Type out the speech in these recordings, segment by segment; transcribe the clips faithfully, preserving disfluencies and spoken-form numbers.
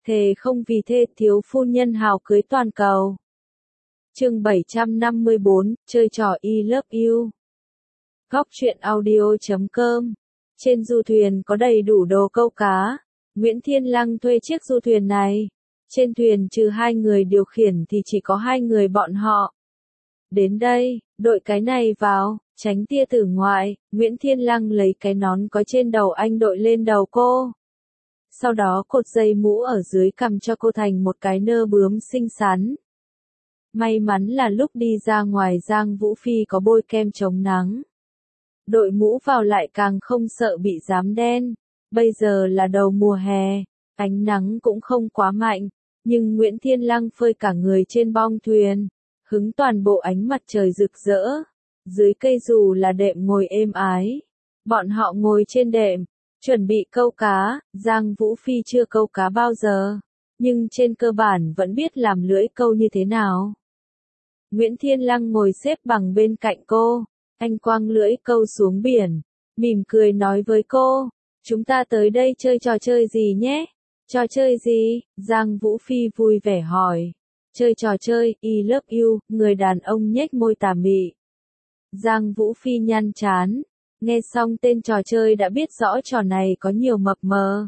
thề không vì thê thiếu phu nhân hào cưới toàn cầu. Chương bảy trăm năm mươi bốn, chơi trò I love you. Góc truyện audio chấm com. Trên du thuyền có đầy đủ đồ câu cá. Nguyễn Thiên Lăng thuê chiếc du thuyền này. Trên thuyền trừ hai người điều khiển thì chỉ có hai người bọn họ. Đến đây, đội cái này vào, tránh tia tử ngoại. Nguyễn Thiên Lăng lấy cái nón có trên đầu anh đội lên đầu cô. Sau đó cột dây mũ ở dưới cằm cho cô thành một cái nơ bướm xinh xắn. May mắn là lúc đi ra ngoài Giang Vũ Phi có bôi kem chống nắng. Đội mũ vào lại càng không sợ bị rám đen. Bây giờ là đầu mùa hè, ánh nắng cũng không quá mạnh, nhưng Nguyễn Thiên Lăng phơi cả người trên bong thuyền, hứng toàn bộ ánh mặt trời rực rỡ. Dưới cây dù là đệm ngồi êm ái. Bọn họ ngồi trên đệm, chuẩn bị câu cá. Giang Vũ Phi chưa câu cá bao giờ, nhưng trên cơ bản vẫn biết làm lưỡi câu như thế nào. Nguyễn Thiên Lăng ngồi xếp bằng bên cạnh cô, anh quăng lưỡi câu xuống biển, mỉm cười nói với cô, chúng ta tới đây chơi trò chơi gì nhé? Trò chơi gì? Giang Vũ Phi vui vẻ hỏi. Chơi trò chơi, I love you, người đàn ông nhếch môi tà mị. Giang Vũ Phi nhăn chán, nghe xong tên trò chơi đã biết rõ trò này có nhiều mập mờ.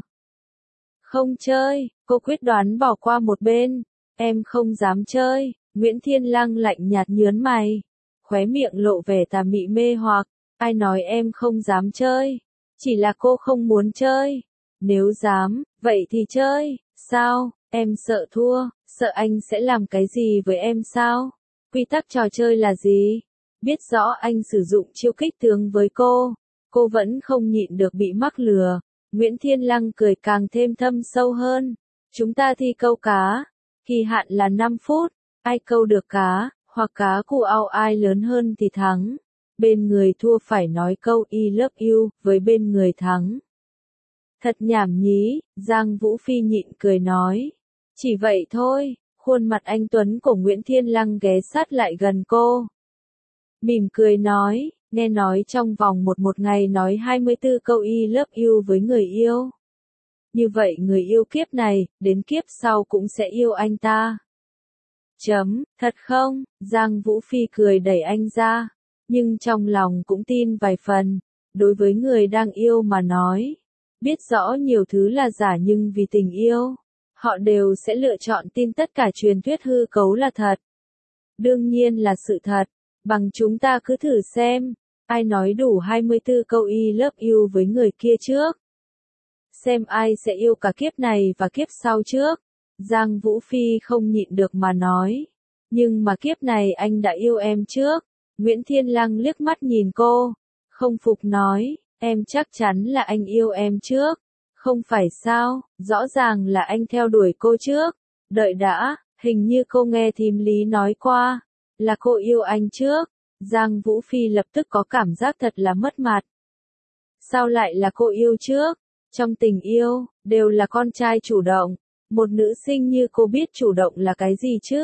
Không chơi, cô quyết đoán bỏ qua một bên, em không dám chơi. Nguyễn Thiên Lăng lạnh nhạt nhớn mày, khóe miệng lộ vẻ tà mị mê hoặc, ai nói em không dám chơi, chỉ là cô không muốn chơi, nếu dám, vậy thì chơi, sao, em sợ thua, sợ anh sẽ làm cái gì với em sao, quy tắc trò chơi là gì, biết rõ anh sử dụng chiêu kích tướng với cô, cô vẫn không nhịn được bị mắc lừa, Nguyễn Thiên Lăng cười càng thêm thâm sâu hơn, chúng ta thi câu cá, kỳ hạn là năm phút. Ai câu được cá, hoặc cá cu ao ai lớn hơn thì thắng. Bên người thua phải nói câu I love you với bên người thắng. Thật nhảm nhí, Giang Vũ Phi nhịn cười nói. Chỉ vậy thôi, khuôn mặt anh tuấn của Nguyễn Thiên Lăng ghé sát lại gần cô. Mỉm cười nói, nghe nói trong vòng một một ngày nói hai mươi tư câu I love you với người yêu. Như vậy người yêu kiếp này, đến kiếp sau cũng sẽ yêu anh ta. Chấm, thật không? Giang Vũ Phi cười đẩy anh ra, nhưng trong lòng cũng tin vài phần, đối với người đang yêu mà nói, biết rõ nhiều thứ là giả nhưng vì tình yêu, họ đều sẽ lựa chọn tin tất cả truyền thuyết hư cấu là thật. Đương nhiên là sự thật, bằng chúng ta cứ thử xem, ai nói đủ hai mươi tư câu I love you với người kia trước. Xem ai sẽ yêu cả kiếp này và kiếp sau trước. Giang Vũ Phi không nhịn được mà nói. Nhưng mà kiếp này anh đã yêu em trước. Nguyễn Thiên Lăng liếc mắt nhìn cô. Không phục nói, em chắc chắn là anh yêu em trước. Không phải sao, rõ ràng là anh theo đuổi cô trước. Đợi đã, hình như cô nghe thím Lý nói qua. Là cô yêu anh trước. Giang Vũ Phi lập tức có cảm giác thật là mất mặt. Sao lại là cô yêu trước? Trong tình yêu, đều là con trai chủ động. Một nữ sinh như cô biết chủ động là cái gì chứ?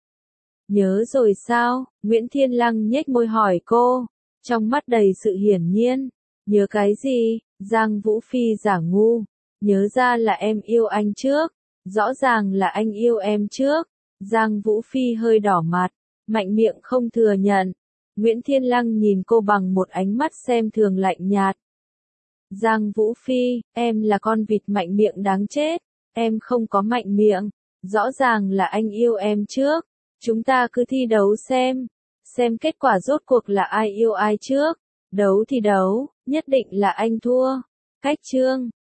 Nhớ rồi sao? Nguyễn Thiên Lăng nhếch môi hỏi cô, trong mắt đầy sự hiển nhiên. Nhớ cái gì? Giang Vũ Phi giả ngu. Nhớ ra là em yêu anh trước. Rõ ràng là anh yêu em trước. Giang Vũ Phi hơi đỏ mặt, mạnh miệng không thừa nhận. Nguyễn Thiên Lăng nhìn cô bằng một ánh mắt xem thường lạnh nhạt. Giang Vũ Phi, em là con vịt mạnh miệng đáng chết. Em không có mạnh miệng, rõ ràng là anh yêu em trước, chúng ta cứ thi đấu xem, xem kết quả rốt cuộc là ai yêu ai trước, đấu thì đấu, nhất định là anh thua, cách chương.